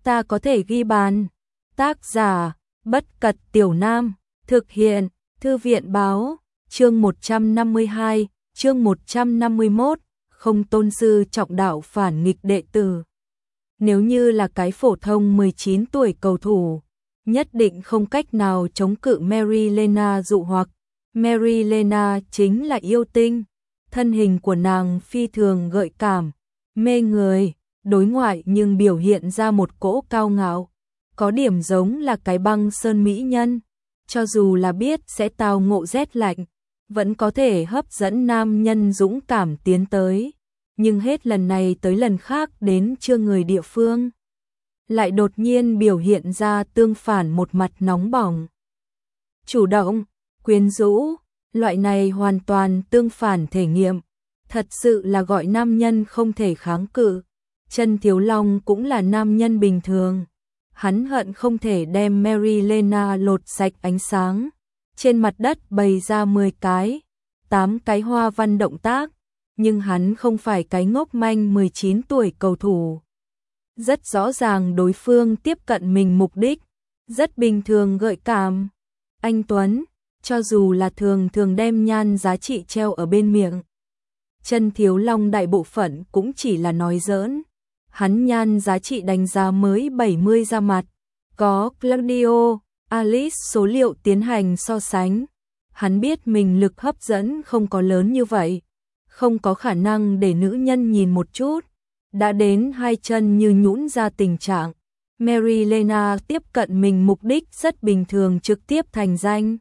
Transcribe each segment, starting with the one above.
ta có thể ghi bàn. Tác giả, Bất Cật Tiểu Nam, thực hiện, Thư viện báo, chương 152, chương 151, không tôn sư trọng đạo phản nghịch đệ tử. Nếu như là cái phổ thông 19 tuổi cầu thủ, nhất định không cách nào chống cự Mary Lena dụ hoặc. Mary Lena chính là yêu tinh, thân hình của nàng phi thường gợi cảm, mê người, đối ngoại nhưng biểu hiện ra một cỗ cao ngạo, có điểm giống là cái băng sơn mỹ nhân, cho dù là biết sẽ tao ngộ rét lạnh, vẫn có thể hấp dẫn nam nhân dũng cảm tiến tới, nhưng hết lần này tới lần khác đến chưa người địa phương, lại đột nhiên biểu hiện ra tương phản một mặt nóng bỏng. Chủ động, quyến rũ, loại này hoàn toàn tương phản thể nghiệm, thật sự là gọi nam nhân không thể kháng cự. Chân Thiếu Long cũng là nam nhân bình thường, hắn hận không thể đem Mary Lena lột sạch ánh sáng, trên mặt đất bày ra 10 cái, 8 cái hoa văn động tác, nhưng hắn không phải cái ngốc manh 19 tuổi cầu thủ. Rất rõ ràng đối phương tiếp cận mình mục đích, rất bình thường gợi cảm. Anh Tuấn, cho dù là thường đem nhan giá trị treo ở bên miệng. Chân Thiếu Long đại bộ phận cũng chỉ là nói giỡn. Hắn nhan giá trị đánh giá mới 70 ra mặt. Có Claudio, Alice số liệu tiến hành so sánh. Hắn biết mình lực hấp dẫn không có lớn như vậy. Không có khả năng để nữ nhân nhìn một chút. Đã đến hai chân như nhũn ra tình trạng. Mary Lena tiếp cận mình mục đích rất bình thường trực tiếp thành danh.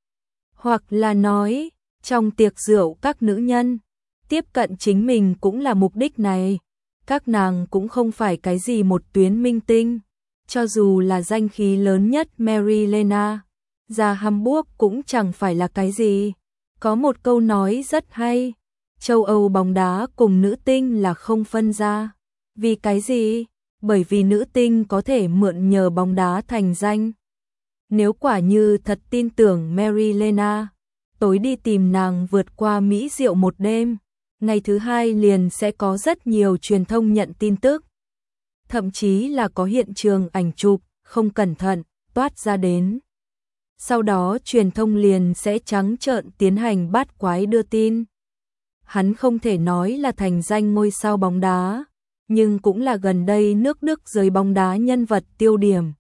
Hoặc là nói, trong tiệc rượu các nữ nhân, tiếp cận chính mình cũng là mục đích này. Các nàng cũng không phải cái gì một tuyến minh tinh. Cho dù là danh khí lớn nhất Mary Lena, ra Hamburg cũng chẳng phải là cái gì. Có một câu nói rất hay, châu Âu bóng đá cùng nữ tinh là không phân ra. Vì cái gì? Bởi vì nữ tinh có thể mượn nhờ bóng đá thành danh. Nếu quả như thật tin tưởng Mary Lena, tối đi tìm nàng vượt qua Mỹ rượu một đêm, ngày thứ hai liền sẽ có rất nhiều truyền thông nhận tin tức. Thậm chí là có hiện trường ảnh chụp, không cẩn thận, toát ra đến. Sau đó truyền thông liền sẽ trắng trợn tiến hành bát quái đưa tin. Hắn không thể nói là thành danh ngôi sao bóng đá, nhưng cũng là gần đây nước Đức giới bóng đá nhân vật tiêu điểm.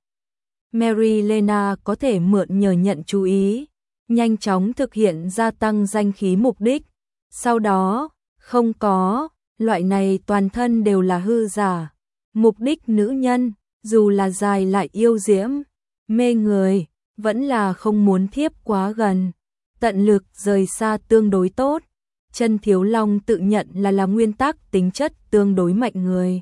Mary Lena có thể mượn nhờ nhận chú ý, nhanh chóng thực hiện gia tăng danh khí mục đích. Sau đó, không có, loại này toàn thân đều là hư giả. Mục đích nữ nhân, dù là dài lại yêu diễm, mê người, vẫn là không muốn thiếp quá gần. Tận lực rời xa tương đối tốt. Chân Thiếu Long tự nhận là nguyên tắc tính chất tương đối mạnh người.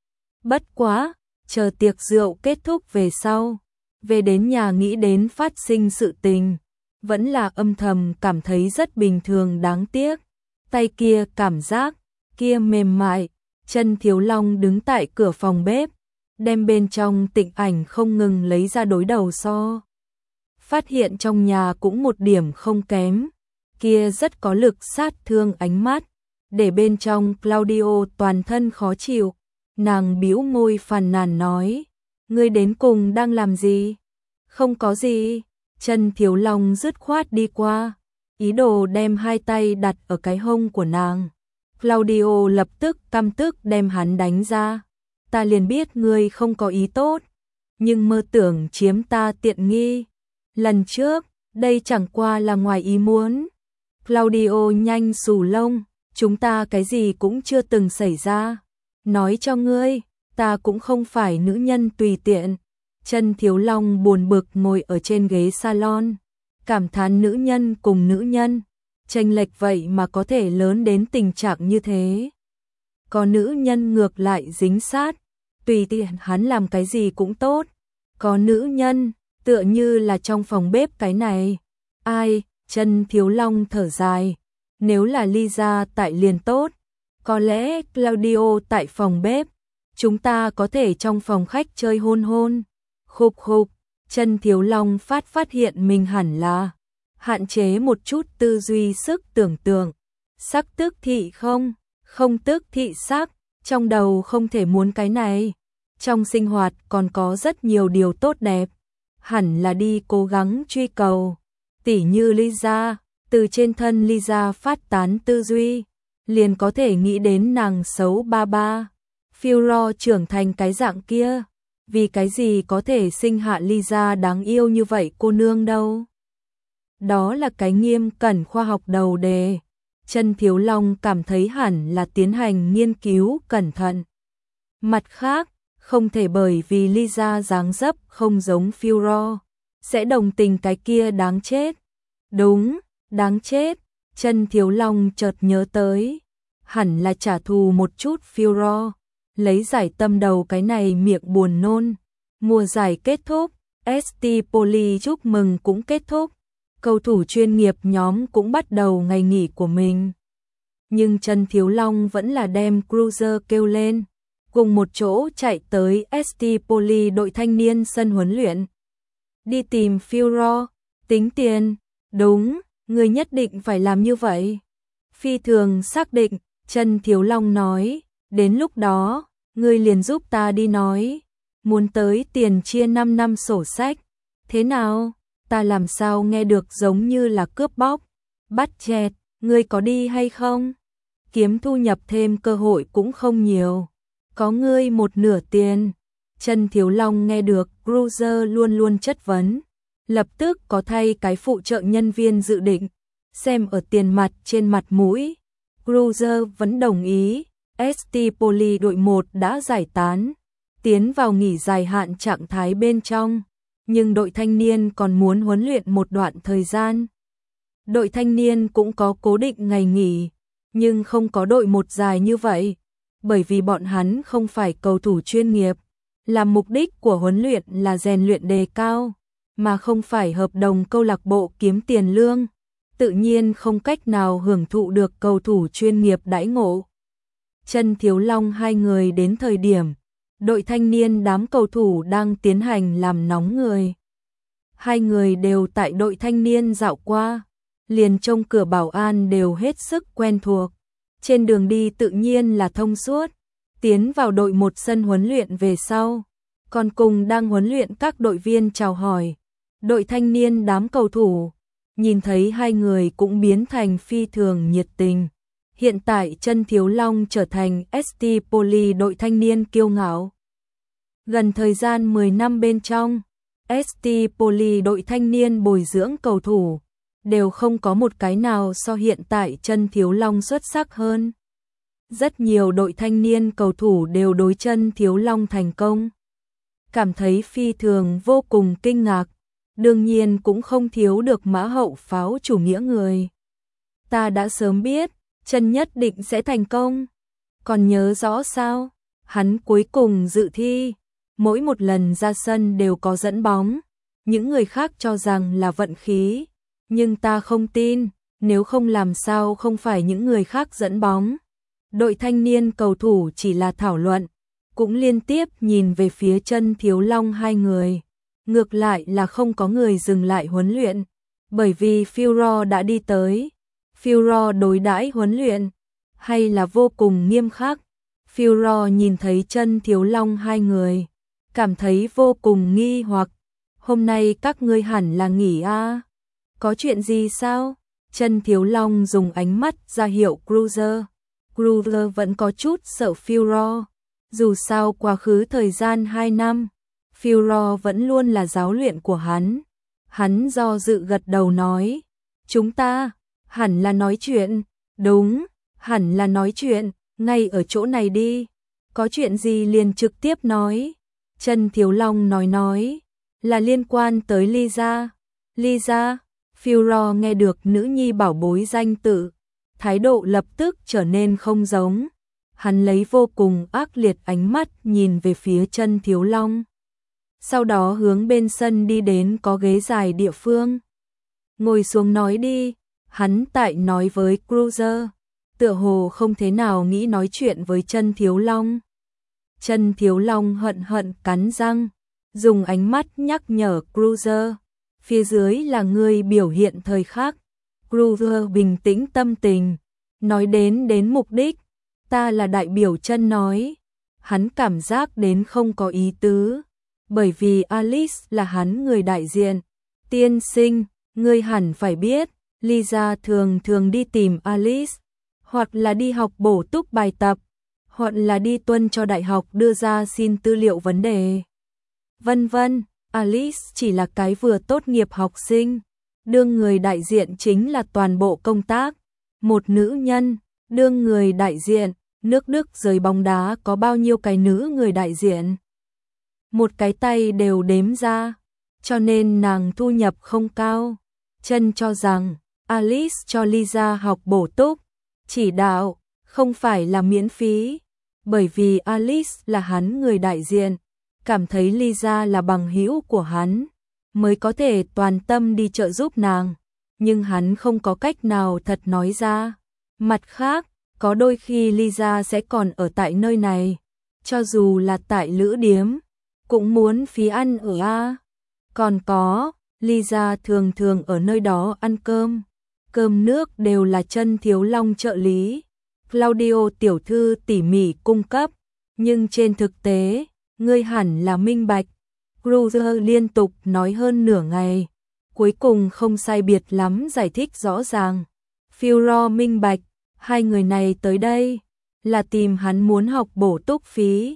Bất quá, chờ tiệc rượu kết thúc về sau, về đến nhà nghĩ đến phát sinh sự tình, vẫn là âm thầm cảm thấy rất bình thường đáng tiếc. Tay kia cảm giác, kia mềm mại, Chân Thiếu Long đứng tại cửa phòng bếp, đem bên trong tịnh ảnh không ngừng lấy ra đối đầu so. Phát hiện trong nhà cũng một điểm không kém, kia rất có lực sát thương ánh mắt, để bên trong Claudio toàn thân khó chịu. Nàng bĩu môi phàn nàn nói, ngươi đến cùng đang làm gì? Không có gì. Chân Thiếu Long dứt khoát đi qua, ý đồ đem hai tay đặt ở cái hông của nàng. Claudio lập tức căm tức đem hắn đánh ra. Ta liền biết ngươi không có ý tốt, nhưng mơ tưởng chiếm ta tiện nghi. Lần trước, đây chẳng qua là ngoài ý muốn. Claudio nhanh xù lông, chúng ta cái gì cũng chưa từng xảy ra. Nói cho ngươi, ta cũng không phải nữ nhân tùy tiện. Chân Thiếu Long buồn bực ngồi ở trên ghế salon, cảm thán nữ nhân cùng nữ nhân, chênh lệch vậy mà có thể lớn đến tình trạng như thế. Có nữ nhân ngược lại dính sát, tùy tiện hắn làm cái gì cũng tốt. Có nữ nhân, tựa như là trong phòng bếp cái này. Ai? Chân Thiếu Long thở dài, nếu là Lisa tại liền tốt, có lẽ Claudio tại phòng bếp, chúng ta có thể trong phòng khách chơi hôn hôn. Khục khục, Chân Thiếu Long phát hiện mình hẳn là hạn chế một chút tư duy sức tưởng tượng. Sắc tức thị không tức thị sắc, trong đầu không thể muốn cái này. trong sinh hoạt còn có rất nhiều điều tốt đẹp, hẳn là đi cố gắng truy cầu. Tỉ như Lisa, từ trên thân Lisa phát tán tư duy, liền có thể nghĩ đến nàng xấu ba ba. Führer trưởng thành cái dạng kia, vì cái gì có thể sinh hạ Lisa đáng yêu như vậy cô nương đâu. Đó là cái nghiêm cẩn khoa học đầu đề. Chân Thiếu Long cảm thấy hẳn là tiến hành nghiên cứu cẩn thận. Mặt khác, không thể bởi vì Lisa dáng dấp không giống Führer, sẽ đồng tình cái kia đáng chết. Đúng, đáng chết. Chân Thiếu Long chợt nhớ tới, hẳn là trả thù một chút Führer, lấy giải tâm đầu cái này miệng buồn nôn. Mùa giải kết thúc, ST Poli chúc mừng cũng kết thúc. Cầu thủ chuyên nghiệp nhóm cũng bắt đầu ngày nghỉ của mình. Nhưng Chân Thiếu Long vẫn là đem Cruiser kêu lên, cùng một chỗ chạy tới ST Poli đội thanh niên sân huấn luyện. Đi tìm Führer, tính tiền. Đúng, người nhất định phải làm như vậy. Phi thường xác định, Chân Thiếu Long nói, đến lúc đó, ngươi liền giúp ta đi nói. Muốn tới tiền chia 5 năm sổ sách. Thế nào? Ta làm sao nghe được giống như là cướp bóc, bắt chẹt, ngươi có đi hay không? Kiếm thu nhập thêm cơ hội cũng không nhiều. Có ngươi một nửa tiền. Chân Thiếu Long nghe được Cruiser luôn luôn chất vấn, lập tức có thay cái phụ trợ nhân viên dự định, xem ở tiền mặt trên mặt mũi. Cruiser vẫn đồng ý, ST Poli đội 1 đã giải tán, tiến vào nghỉ dài hạn trạng thái bên trong, nhưng đội thanh niên còn muốn huấn luyện một đoạn thời gian. Đội thanh niên cũng có cố định ngày nghỉ, nhưng không có đội một dài như vậy, bởi vì bọn hắn không phải cầu thủ chuyên nghiệp, làm mục đích của huấn luyện là rèn luyện đề cao, mà không phải hợp đồng câu lạc bộ kiếm tiền lương, tự nhiên không cách nào hưởng thụ được cầu thủ chuyên nghiệp đãi ngộ. Chân Thiếu Long hai người đến thời điểm, đội thanh niên đám cầu thủ đang tiến hành làm nóng người. Hai người đều tại đội thanh niên dạo qua, liền trông cửa bảo an đều hết sức quen thuộc. Trên đường đi tự nhiên là thông suốt, tiến vào đội một sân huấn luyện về sau, còn cùng đang huấn luyện các đội viên chào hỏi. Đội thanh niên đám cầu thủ, nhìn thấy hai người cũng biến thành phi thường nhiệt tình. Hiện tại Chân Thiếu Long trở thành ST Poli đội thanh niên kiêu ngạo. Gần thời gian 10 năm bên trong, ST Poli đội thanh niên bồi dưỡng cầu thủ, đều không có một cái nào so hiện tại Chân Thiếu Long xuất sắc hơn. Rất nhiều đội thanh niên cầu thủ đều đối Chân Thiếu Long thành công, cảm thấy phi thường vô cùng kinh ngạc, đương nhiên cũng không thiếu được mã hậu pháo chủ nghĩa người. Ta đã sớm biết, Chân nhất định sẽ thành công. Còn nhớ rõ sao? Hắn cuối cùng dự thi, mỗi một lần ra sân đều có dẫn bóng. Những người khác cho rằng là vận khí, nhưng ta không tin, nếu không làm sao không phải những người khác dẫn bóng. Đội thanh niên cầu thủ chỉ là thảo luận, cũng liên tiếp nhìn về phía Chân Thiếu Long hai người. Ngược lại là không có người dừng lại huấn luyện, bởi vì Führer đã đi tới. Führer đối đãi huấn luyện hay là vô cùng nghiêm khắc. Führer nhìn thấy Chân Thiếu Long hai người, cảm thấy vô cùng nghi hoặc. Hôm nay các ngươi hẳn là nghỉ à? Có chuyện gì sao? Chân Thiếu Long dùng ánh mắt ra hiệu Cruiser. Cruiser vẫn có chút sợ Führer. Dù sao quá khứ thời gian 2 năm, Führer vẫn luôn là giáo luyện của hắn. Hắn do dự gật đầu nói, chúng ta hẳn là nói chuyện. Đúng, hẳn là nói chuyện, ngay ở chỗ này đi. Có chuyện gì liền trực tiếp nói. Chân Thiếu Long nói, là liên quan tới Lisa. Lisa, Führer nghe được nữ nhi bảo bối danh tự, thái độ lập tức trở nên không giống. Hắn lấy vô cùng ác liệt ánh mắt nhìn về phía Chân Thiếu Long. Sau đó hướng bên sân đi đến có ghế dài địa phương. Ngồi xuống nói đi, hắn tại nói với Cruiser, tựa hồ không thế nào nghĩ nói chuyện với Chân Thiếu Long. Chân Thiếu Long hận hận cắn răng, dùng ánh mắt nhắc nhở Cruiser, phía dưới là người biểu hiện thời khắc. Cruiser bình tĩnh tâm tình, nói đến mục đích, ta là đại biểu Chân nói, hắn cảm giác đến không có ý tứ, bởi vì Alice là hắn người đại diện. Tiên sinh, ngươi hẳn phải biết, Lisa thường thường đi tìm Alice, hoặc là đi học bổ túc bài tập, hoặc là đi tuân cho đại học đưa ra xin tư liệu vấn đề. Vân vân, Alice chỉ là cái vừa tốt nghiệp học sinh, đương người đại diện chính là toàn bộ công tác. Một nữ nhân, đương người đại diện, nước Đức giới bóng đá có bao nhiêu cái nữ người đại diện? Một cái tay đều đếm ra, cho nên nàng thu nhập không cao. Chân cho rằng, Alice cho Lisa học bổ túc, chỉ đạo, không phải là miễn phí, bởi vì Alice là hắn người đại diện, cảm thấy Lisa là bằng hữu của hắn, mới có thể toàn tâm đi trợ giúp nàng, nhưng hắn không có cách nào thật nói ra. Mặt khác, có đôi khi Lisa sẽ còn ở tại nơi này, cho dù là tại lữ điếm, cũng muốn phí ăn ở A. Còn có, Lisa thường thường ở nơi đó ăn cơm nước đều là Chân Thiếu Long trợ lý, Claudio tiểu thư tỉ mỉ cung cấp, nhưng trên thực tế, ngươi hẳn là minh bạch. Cruiser liên tục nói hơn nửa ngày, cuối cùng không sai biệt lắm giải thích rõ ràng. Führer minh bạch, hai người này tới đây là tìm hắn muốn học bổ túc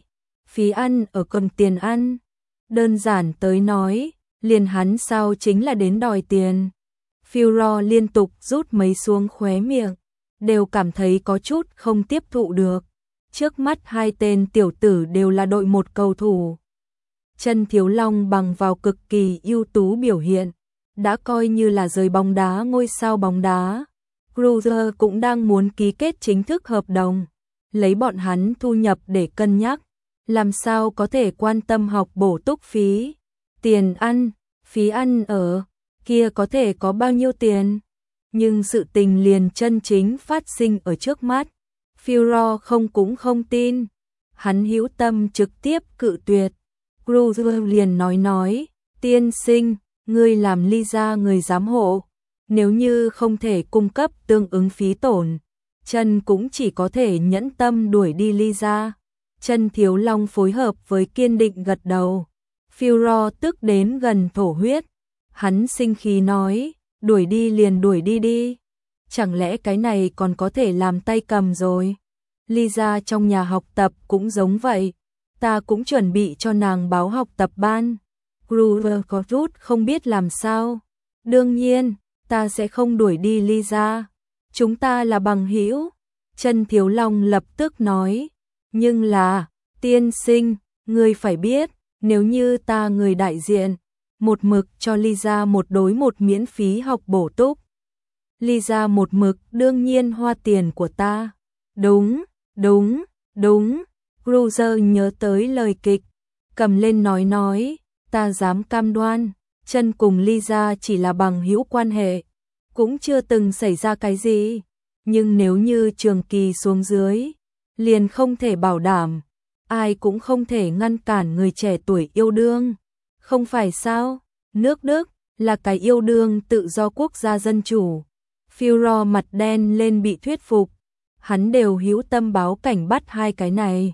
phí ăn ở cầm tiền ăn. Đơn giản tới nói, liền hắn sao chính là đến đòi tiền. Führer liên tục rút mấy xuống khóe miệng, đều cảm thấy có chút không tiếp thụ được. Trước mắt hai tên tiểu tử đều là đội một cầu thủ. Chân Thiếu Long bằng vào cực kỳ ưu tú biểu hiện, đã coi như là giới bóng đá ngôi sao bóng đá. Cruiser cũng đang muốn ký kết chính thức hợp đồng, lấy bọn hắn thu nhập để cân nhắc, làm sao có thể quan tâm học bổ túc tiền ăn, phí ăn ở, kia có thể có bao nhiêu tiền. Nhưng sự tình liền chân chính phát sinh ở trước mắt, Führer cũng không tin, hắn hữu tâm trực tiếp cự tuyệt. Cruiser liền nói, tiên sinh, ngươi làm Lisa người giám hộ, nếu như không thể cung cấp tương ứng phí tổn, Chân cũng chỉ có thể nhẫn tâm đuổi đi Lisa. Chân Thiếu Long phối hợp với kiên định gật đầu. Führer tức đến gần thổ huyết, hắn sinh khí nói, đuổi đi liền đuổi đi đi, chẳng lẽ cái này còn có thể làm tay cầm rồi. Lisa trong nhà học tập cũng giống vậy, ta cũng chuẩn bị cho nàng báo học tập ban. Cruiser có rút không biết làm sao. Đương nhiên, ta sẽ không đuổi đi Lisa, chúng ta là bằng hữu. Chân Thiếu Long lập tức nói, nhưng là, tiên sinh, ngươi phải biết, nếu như ta người đại diện, một mực cho Lisa một đối một miễn phí học bổ túc, Lisa một mực đương nhiên hoa tiền của ta. Đúng, đúng, đúng. Cruiser nhớ tới lời kịch, cầm lên nói, ta dám cam đoan, Chân cùng Lisa chỉ là bằng hữu quan hệ, cũng chưa từng xảy ra cái gì, nhưng nếu như trường kỳ xuống dưới, liền không thể bảo đảm, ai cũng không thể ngăn cản người trẻ tuổi yêu đương, không phải sao? Nước Đức là cái yêu đương tự do quốc gia dân chủ. Führer mặt đen lên bị thuyết phục, hắn đều hữu tâm báo cảnh bắt hai cái này,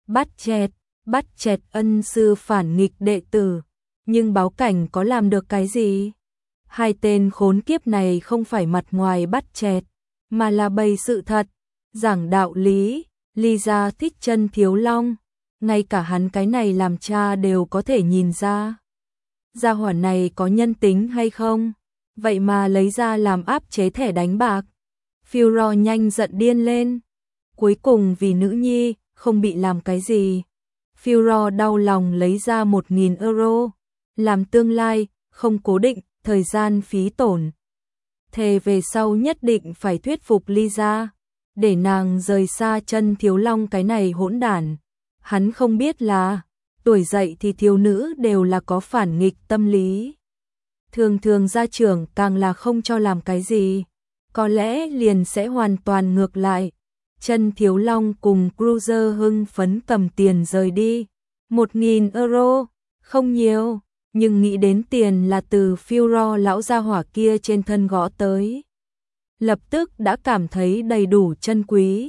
bắt chẹt ân sư phản nghịch đệ tử, nhưng báo cảnh có làm được cái gì? Hai tên khốn kiếp này không phải mặt ngoài bắt chẹt, mà là bày sự thật, giảng đạo lý. Lisa thích Chân Thiếu Long, ngay cả hắn cái này làm cha đều có thể nhìn ra. Gia hỏa này có nhân tính hay không? Vậy mà lấy ra làm áp chế thẻ đánh bạc. Führer nhanh giận điên lên. Cuối cùng vì nữ nhi, không bị làm cái gì. Führer đau lòng lấy ra 1.000 euro, làm tương lai, không cố định, thời gian phí tổn. Thề về sau nhất định phải thuyết phục Lisa, để nàng rời xa Chân Thiếu Long cái này hỗn đản. Hắn không biết là, tuổi dậy thì thiếu nữ đều là có phản nghịch tâm lý. Thường thường gia trưởng càng là không cho làm cái gì, có lẽ liền sẽ hoàn toàn ngược lại. Chân Thiếu Long cùng Cruiser hưng phấn cầm tiền rời đi. 1.000 euro, không nhiều, nhưng nghĩ đến tiền là từ Führer lão gia hỏa kia trên thân gõ tới, lập tức đã cảm thấy đầy đủ chân quý.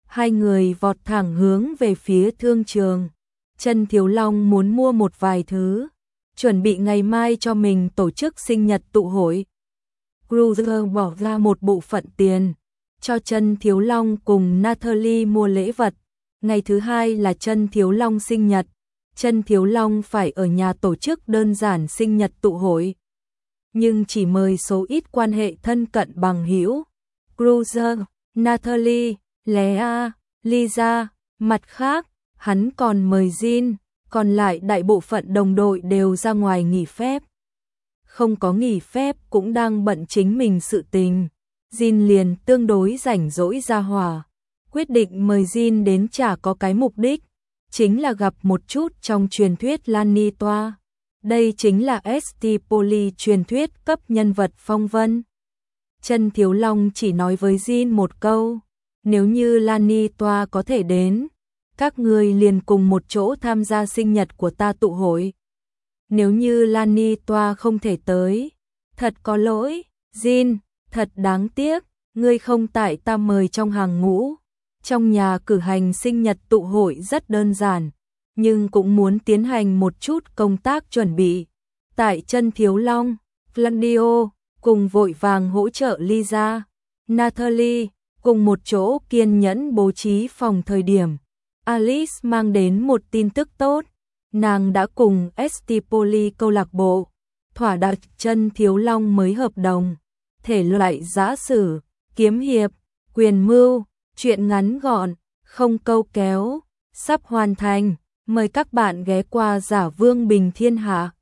Hai người vọt thẳng hướng về phía thương trường. Chân Thiếu Long muốn mua một vài thứ, chuẩn bị ngày mai cho mình tổ chức sinh nhật tụ hội. Cruiser bỏ ra một bộ phận tiền cho Chân Thiếu Long cùng Natalie mua lễ vật. Ngày thứ hai là Chân Thiếu Long sinh nhật. Chân Thiếu Long phải ở nhà tổ chức đơn giản sinh nhật tụ hội, nhưng chỉ mời số ít quan hệ thân cận bằng hữu. Cruiser, Natalie, Lea, Lisa, mặt khác, hắn còn mời Jin, còn lại đại bộ phận đồng đội đều ra ngoài nghỉ phép. Không có nghỉ phép cũng đang bận chính mình sự tình. Jin liền tương đối rảnh rỗi ra hòa, quyết định mời Jin đến chả có cái mục đích, chính là gặp một chút trong truyền thuyết Lani Toa. Đây chính là ST Poly truyền thuyết cấp nhân vật phong vân. Chân Thiếu Long chỉ nói với Jin một câu, nếu như Lani Toa có thể đến, các người liền cùng một chỗ tham gia sinh nhật của ta tụ hội. Nếu như Lani Toa không thể tới, thật có lỗi, Jin, thật đáng tiếc, ngươi không tại ta mời trong hàng ngũ. Trong nhà cử hành sinh nhật tụ hội rất đơn giản, nhưng cũng muốn tiến hành một chút công tác chuẩn bị. Tại Chân Thiếu Long, Claudio cùng vội vàng hỗ trợ Lisa, Natalie cùng một chỗ kiên nhẫn bố trí phòng thời điểm. Alice mang đến một tin tức tốt, nàng đã cùng ST Poly câu lạc bộ thỏa đạt Chân Thiếu Long mới hợp đồng, thể loại giã sử, kiếm hiệp, quyền mưu, chuyện ngắn gọn, không câu kéo, sắp hoàn thành. Mời các bạn ghé qua Giả Vương Bình Thiên Hạ.